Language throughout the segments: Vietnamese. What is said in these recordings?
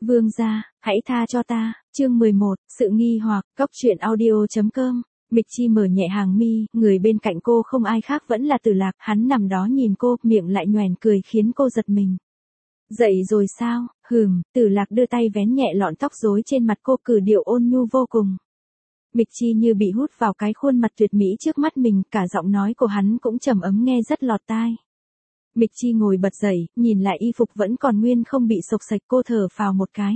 Vương gia, hãy tha cho ta, chương 11, sự nghi hoặc, cóc truyện audio.com. Mịch Chi mở nhẹ hàng mi, người bên cạnh cô không ai khác vẫn là Tử Lạc, hắn nằm đó nhìn cô, miệng lại nhoẻn cười khiến cô giật mình. Dậy rồi sao, Tử Lạc đưa tay vén nhẹ lọn tóc rối trên mặt cô, cử điệu ôn nhu vô cùng. Mịch Chi như bị hút vào cái khuôn mặt tuyệt mỹ trước mắt mình, cả giọng nói của hắn cũng trầm ấm nghe rất lọt tai. Mịch Chi ngồi bật dậy, nhìn lại y phục vẫn còn nguyên không bị xộc xạch, cô thở phào một cái.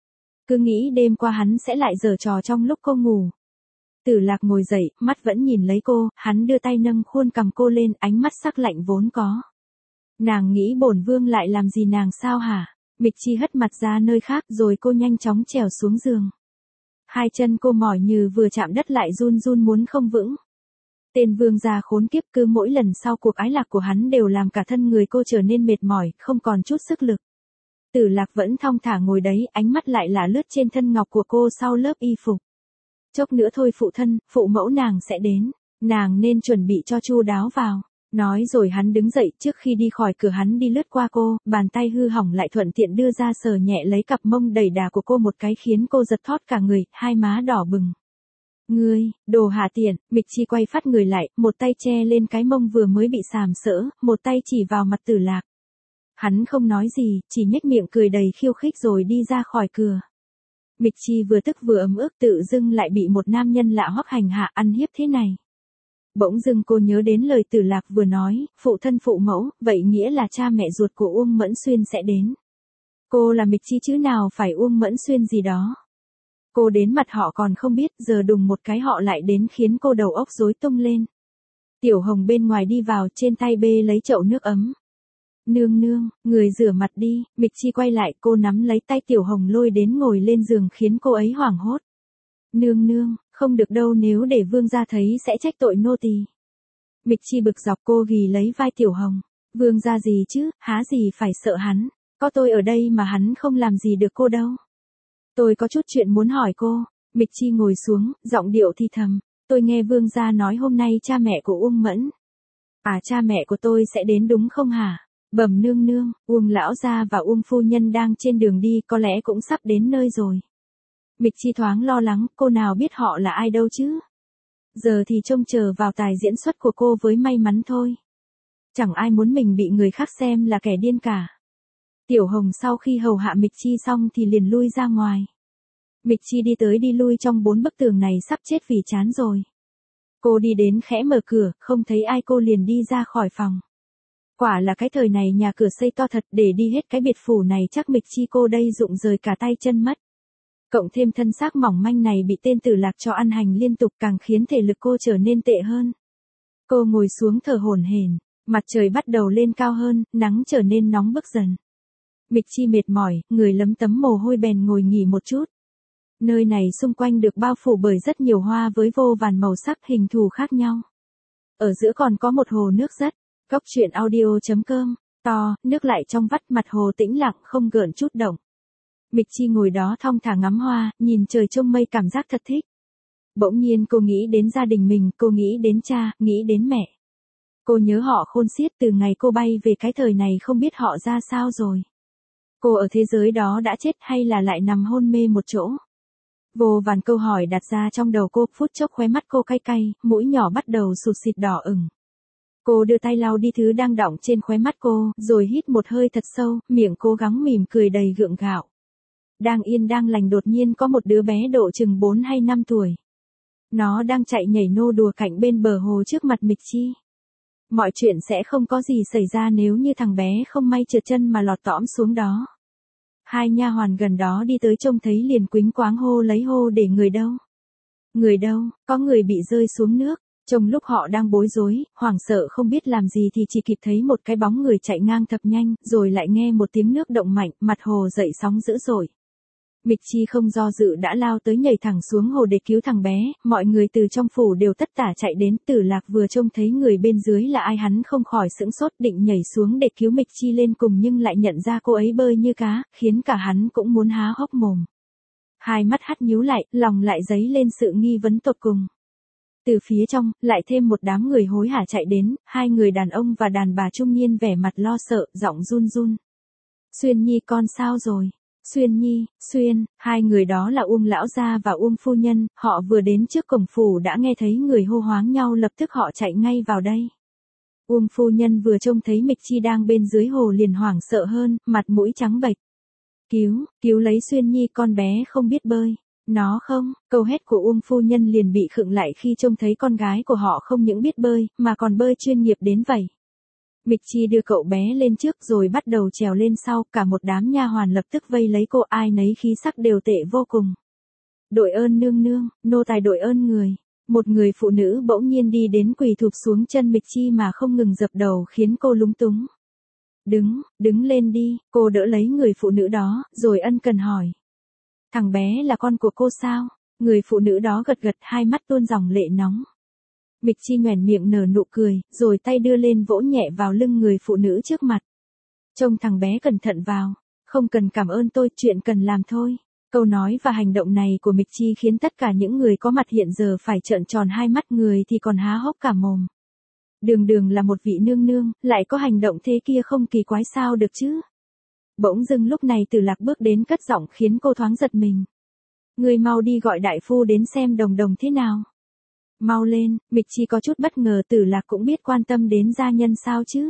Cứ nghĩ đêm qua hắn sẽ lại giở trò trong lúc cô ngủ. Tử Lạc ngồi dậy, mắt vẫn nhìn lấy cô, hắn đưa tay nâng khuôn cằm cô lên, ánh mắt sắc lạnh vốn có. Nàng nghĩ bổn vương lại làm gì nàng sao hả? Mịch Chi hất mặt ra nơi khác rồi cô nhanh chóng trèo xuống giường. Hai chân cô mỏi như vừa chạm đất lại run run muốn không vững. Tên vương gia khốn kiếp, cứ mỗi lần sau cuộc ái lạc của hắn đều làm cả thân người cô trở nên mệt mỏi, không còn chút sức lực. Tử Lạc vẫn thong thả ngồi đấy, ánh mắt lại là lướt trên thân ngọc của cô sau lớp y phục. Chốc nữa thôi phụ thân, phụ mẫu nàng sẽ đến, nàng nên chuẩn bị cho chu đáo vào. Nói rồi hắn đứng dậy, trước khi đi khỏi cửa hắn đi lướt qua cô, bàn tay hư hỏng lại thuận tiện đưa ra sờ nhẹ lấy cặp mông đầy đà của cô một cái khiến cô giật thót cả người, hai má đỏ bừng. Ngươi, đồ hạ tiện, Mịch Chi quay phát người lại, một tay che lên cái mông vừa mới bị sàm sỡ, một tay chỉ vào mặt Tử Lạc. Hắn không nói gì, chỉ nhếch miệng cười đầy khiêu khích rồi đi ra khỏi cửa. Mịch Chi vừa tức vừa ấm ức, tự dưng lại bị một nam nhân lạ hoắc hành hạ ăn hiếp thế này. Bỗng dưng cô nhớ đến lời Tử Lạc vừa nói, phụ thân phụ mẫu, vậy nghĩa là cha mẹ ruột của Uông Mẫn Xuyên sẽ đến. Cô là Mịch Chi chứ nào phải Uông Mẫn Xuyên gì đó. Cô đến mặt họ còn không biết, giờ đùng một cái họ lại đến khiến cô đầu óc rối tung lên. Tiểu Hồng bên ngoài đi vào, trên tay bê lấy chậu nước ấm. Nương nương, người rửa mặt đi, Mịch Chi quay lại, cô nắm lấy tay Tiểu Hồng lôi đến ngồi lên giường khiến cô ấy hoảng hốt. Nương nương, không được đâu, nếu để vương gia thấy sẽ trách tội nô tỳ. Mịch Chi bực dọc, cô ghì lấy vai Tiểu Hồng. Vương gia gì chứ, há gì phải sợ hắn, có tôi ở đây mà hắn không làm gì được cô đâu. Tôi có chút chuyện muốn hỏi cô. Mịch Chi ngồi xuống, giọng điệu thì thầm. Tôi nghe vương gia nói hôm nay cha mẹ của Uông Mẫn. Cha mẹ của tôi sẽ đến đúng không hả? Bẩm nương nương, Uông lão gia và Uông phu nhân đang trên đường đi, có lẽ cũng sắp đến nơi rồi. Mịch Chi thoáng lo lắng, cô nào biết họ là ai đâu chứ. Giờ thì trông chờ vào tài diễn xuất của cô với may mắn thôi. Chẳng ai muốn mình bị người khác xem là kẻ điên cả. Tiểu Hồng sau khi hầu hạ Mịch Chi xong thì liền lui ra ngoài. Mịch Chi đi tới đi lui trong bốn bức tường này sắp chết vì chán rồi. Cô đi đến khẽ mở cửa, không thấy ai cô liền đi ra khỏi phòng. Quả là cái thời này nhà cửa xây to thật, để đi hết cái biệt phủ này chắc Mịch Chi cô đây rụng rời cả tay chân mất. Cộng thêm thân xác mỏng manh này bị tên Tử Lạc cho ăn hành liên tục càng khiến thể lực cô trở nên tệ hơn. Cô ngồi xuống thở hổn hển, mặt trời bắt đầu lên cao hơn, nắng trở nên nóng bức dần. Mịch Chi mệt mỏi, người lấm tấm mồ hôi bèn ngồi nghỉ một chút. Nơi này xung quanh được bao phủ bởi rất nhiều hoa với vô vàn màu sắc hình thù khác nhau. Ở giữa còn có một hồ nước rất, cóc truyện audio.com, to, nước lại trong vắt, mặt hồ tĩnh lặng không gợn chút động. Mịch Chi ngồi đó thong thả ngắm hoa, nhìn trời trông mây cảm giác thật thích. Bỗng nhiên cô nghĩ đến gia đình mình, cô nghĩ đến cha, nghĩ đến mẹ. Cô nhớ họ khôn xiết, từ ngày cô bay về cái thời này không biết họ ra sao rồi. Cô ở thế giới đó đã chết hay là lại nằm hôn mê một chỗ? Vô vàn câu hỏi đặt ra trong đầu cô, phút chốc khóe mắt cô cay cay, mũi nhỏ bắt đầu sụt sịt đỏ ửng. Cô đưa tay lau đi thứ đang đọng trên khóe mắt cô, rồi hít một hơi thật sâu, miệng cố gắng mỉm cười đầy gượng gạo. Đang yên đang lành đột nhiên có một đứa bé độ chừng 4 hay 5 tuổi. Nó đang chạy nhảy nô đùa cạnh bên bờ hồ trước mặt Mịch Chi. Mọi chuyện sẽ không có gì xảy ra nếu như thằng bé không may trượt chân mà lọt tõm xuống đó. Hai nha hoàn gần đó đi tới trông thấy liền quýnh quáng hô lấy hô để người đâu. Người đâu, có người bị rơi xuống nước. Trong lúc họ đang bối rối, hoảng sợ không biết làm gì thì chỉ kịp thấy một cái bóng người chạy ngang thật nhanh, rồi lại nghe một tiếng nước động mạnh, mặt hồ dậy sóng dữ dội. Mịch Chi không do dự đã lao tới nhảy thẳng xuống hồ để cứu thằng bé, mọi người từ trong phủ đều tất tả chạy đến. Tử Lạc vừa trông thấy người bên dưới là ai hắn không khỏi sững sốt, định nhảy xuống để cứu Mịch Chi lên cùng nhưng lại nhận ra cô ấy bơi như cá, khiến cả hắn cũng muốn há hốc mồm. Hai mắt hắt nhíu lại, lòng lại dấy lên sự nghi vấn tột cùng. Từ phía trong, lại thêm một đám người hối hả chạy đến, hai người đàn ông và đàn bà trung niên vẻ mặt lo sợ, giọng run run. Xuyên Nhi con sao rồi? Xuyên Nhi, Xuyên, hai người đó là Uông lão gia và Uông phu nhân, họ vừa đến trước cổng phủ đã nghe thấy người hô hoáng nhau, lập tức họ chạy ngay vào đây. Uông phu nhân vừa trông thấy Mịch Chi đang bên dưới hồ liền hoảng sợ hơn, mặt mũi trắng bệch. Cứu lấy Xuyên Nhi, con bé không biết bơi. Nó không, câu hét của Uông phu nhân liền bị khựng lại khi trông thấy con gái của họ không những biết bơi, mà còn bơi chuyên nghiệp đến vậy. Mịch Chi đưa cậu bé lên trước rồi bắt đầu trèo lên sau, cả một đám nha hoàn lập tức vây lấy cô, ai nấy khí sắc đều tệ vô cùng. Đội ơn nương nương, nô tài đội ơn người. Một người phụ nữ bỗng nhiên đi đến quỳ thụp xuống chân Mịch Chi mà không ngừng dập đầu khiến cô lúng túng. Đứng lên đi, cô đỡ lấy người phụ nữ đó, rồi ân cần hỏi. Thằng bé là con của cô sao? Người phụ nữ đó gật gật, hai mắt tuôn dòng lệ nóng. Mịch Chi nhoẻn miệng nở nụ cười, rồi tay đưa lên vỗ nhẹ vào lưng người phụ nữ trước mặt. Trông thằng bé cẩn thận vào, không cần cảm ơn tôi, chuyện cần làm thôi. Câu nói và hành động này của Mịch Chi khiến tất cả những người có mặt hiện giờ phải trợn tròn hai mắt, người thì còn há hốc cả mồm. Đường là một vị nương nương, lại có hành động thế kia không kỳ quái sao được chứ? Bỗng dưng lúc này Tử Lạc bước đến cất giọng khiến cô thoáng giật mình. Người mau đi gọi đại phu đến xem Đồng Đồng thế nào. Mau lên, Mịch Chi có chút bất ngờ, Tử Lạc cũng biết quan tâm đến gia nhân sao chứ.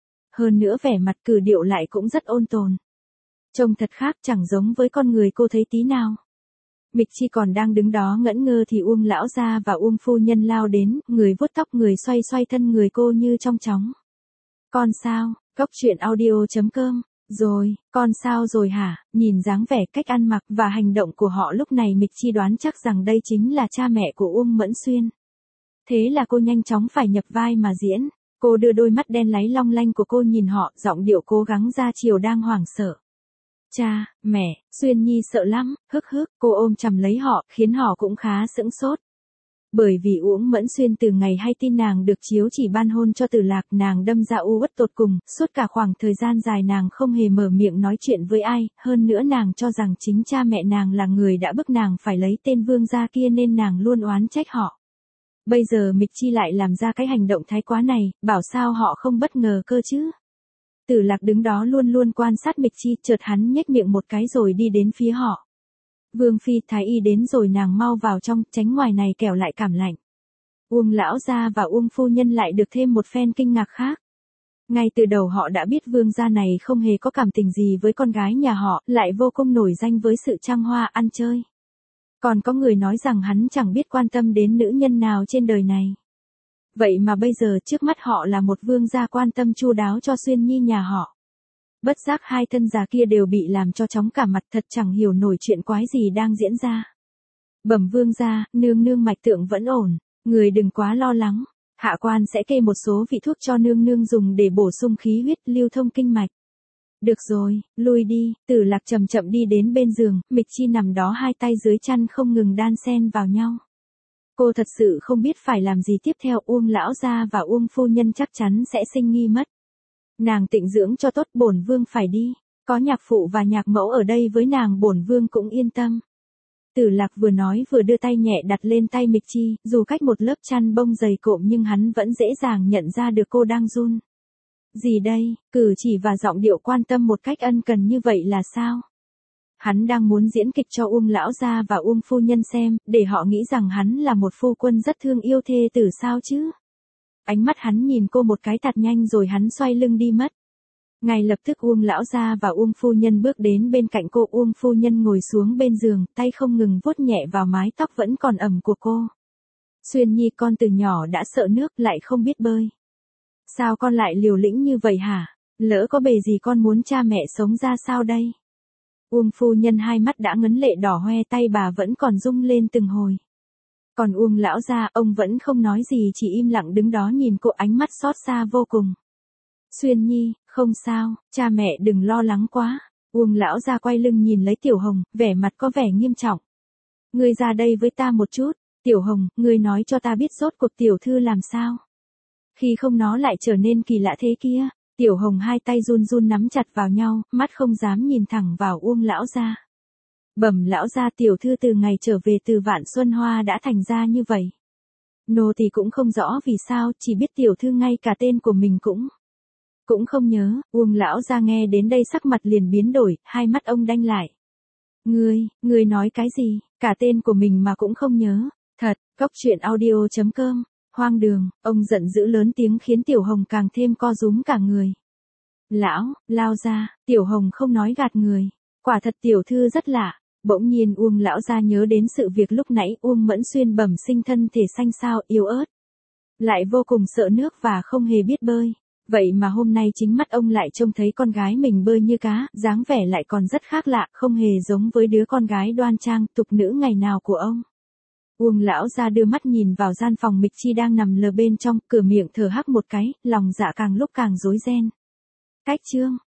Hơn nữa vẻ mặt cử điệu lại cũng rất ôn tồn. Trông thật khác, chẳng giống với con người cô thấy tí nào. Mịch Chi còn đang đứng đó ngẩn ngơ thì Uông lão gia và Uông phu nhân lao đến, người vuốt tóc, người xoay xoay thân người cô như trong chóng. Con sao? Góc truyện audio.com. Rồi, con sao rồi hả? Nhìn dáng vẻ, cách ăn mặc và hành động của họ lúc này, Mịch Chi đoán chắc rằng đây chính là cha mẹ của Uông Mẫn Xuyên. Thế là cô nhanh chóng phải nhập vai mà diễn. Cô đưa đôi mắt đen láy long lanh của cô nhìn họ, giọng điệu cố gắng ra chiều đang hoảng sợ. Cha, mẹ, Xuyên Nhi sợ lắm, cô ôm chầm lấy họ, khiến họ cũng khá sững sốt. Bởi vì Uông Mẫn Xuyên từ ngày hay tin nàng được chiếu chỉ ban hôn cho Tử Lạc, nàng đâm ra u uất tột cùng, suốt cả khoảng thời gian dài nàng không hề mở miệng nói chuyện với ai, hơn nữa nàng cho rằng chính cha mẹ nàng là người đã bức nàng phải lấy tên vương gia kia nên nàng luôn oán trách họ. Bây giờ Mịch Chi lại làm ra cái hành động thái quá này, bảo sao họ không bất ngờ cơ chứ. Tử Lạc đứng đó luôn luôn quan sát Mịch Chi, chợt hắn nhếch miệng một cái rồi đi đến phía họ. Vương phi, thái y đến rồi, nàng mau vào trong, tránh ngoài này kẻo lại cảm lạnh. Uông lão gia và Uông phu nhân lại được thêm một phen kinh ngạc khác. Ngay từ đầu họ đã biết vương gia này không hề có cảm tình gì với con gái nhà họ, lại vô cùng nổi danh với sự trăng hoa ăn chơi. Còn có người nói rằng hắn chẳng biết quan tâm đến nữ nhân nào trên đời này. Vậy mà bây giờ trước mắt họ là một vương gia quan tâm chu đáo cho Xuyên Nhi nhà họ. Bất giác hai thân già kia đều bị làm cho chóng cả mặt, thật chẳng hiểu nổi chuyện quái gì đang diễn ra. Bẩm vương gia, nương nương mạch tượng vẫn ổn, người đừng quá lo lắng, hạ quan sẽ kê một số vị thuốc cho nương nương dùng để bổ sung khí huyết, lưu thông kinh mạch. Được rồi, lui đi. Tử Lạc chậm chậm đi đến bên giường, Mịch Chi nằm đó hai tay dưới chăn không ngừng đan xen vào nhau. Cô thật sự không biết phải làm gì tiếp theo, Uông lão gia và Uông phu nhân chắc chắn sẽ sinh nghi mất. Nàng tịnh dưỡng cho tốt, bổn vương phải đi. Có nhạc phụ và nhạc mẫu ở đây với nàng, bổn vương cũng yên tâm. Tử Lạc vừa nói vừa đưa tay nhẹ đặt lên tay Mịch Chi, dù cách một lớp chăn bông dày cộm nhưng hắn vẫn dễ dàng nhận ra được cô đang run. Gì đây, cử chỉ và giọng điệu quan tâm một cách ân cần như vậy là sao? Hắn đang muốn diễn kịch cho Uông lão gia và Uông phu nhân xem, để họ nghĩ rằng hắn là một phu quân rất thương yêu thê tử sao chứ? Ánh mắt hắn nhìn cô một cái thật nhanh rồi hắn xoay lưng đi mất. Ngay lập tức Uông lão gia và Uông phu nhân bước đến bên cạnh cô, Uông phu nhân ngồi xuống bên giường, tay không ngừng vuốt nhẹ vào mái tóc vẫn còn ẩm của cô. Xuyên Nhi, con từ nhỏ đã sợ nước, lại không biết bơi. Sao con lại liều lĩnh như vậy hả? Lỡ có bề gì con muốn cha mẹ sống ra sao đây? Uông phu nhân hai mắt đã ngấn lệ đỏ hoe, tay bà vẫn còn rung lên từng hồi. Còn Uông lão gia, ông vẫn không nói gì, chỉ im lặng đứng đó nhìn cô, ánh mắt xót xa vô cùng. Xuyên Nhi, không sao, cha mẹ đừng lo lắng quá. Uông lão gia quay lưng nhìn lấy Tiểu Hồng, vẻ mặt có vẻ nghiêm trọng. Ngươi ra đây với ta một chút. Tiểu Hồng, ngươi nói cho ta biết rốt cuộc tiểu thư làm sao? Khi không nó lại trở nên kỳ lạ thế kia. Tiểu Hồng hai tay run run nắm chặt vào nhau, mắt không dám nhìn thẳng vào Uông lão gia. Bẩm lão gia, tiểu thư từ ngày trở về từ Vạn Xuân Hoa đã thành ra như vậy. Nô thì cũng không rõ vì sao, chỉ biết tiểu thư ngay cả tên của mình cũng không nhớ. Uông lão gia nghe đến đây sắc mặt liền biến đổi, hai mắt ông đanh lại. Ngươi nói cái gì, cả tên của mình mà cũng không nhớ. Thật, cốc truyện audio.com, hoang đường, ông giận dữ lớn tiếng khiến Tiểu Hồng càng thêm co rúm cả người. Lão, lao ra, Tiểu Hồng không nói gạt người. Quả thật tiểu thư rất lạ. Bỗng nhiên Uông lão gia nhớ đến sự việc lúc nãy Uông Mẫn Xuyên bẩm sinh thân thể xanh xao yếu ớt. Lại vô cùng sợ nước và không hề biết bơi. Vậy mà hôm nay chính mắt ông lại trông thấy con gái mình bơi như cá, dáng vẻ lại còn rất khác lạ, không hề giống với đứa con gái đoan trang, tục nữ ngày nào của ông. Uông lão gia đưa mắt nhìn vào gian phòng Mịch Chi đang nằm lờ bên trong, cửa miệng thở hắc một cái, lòng dạ càng lúc càng rối ren. Cách chương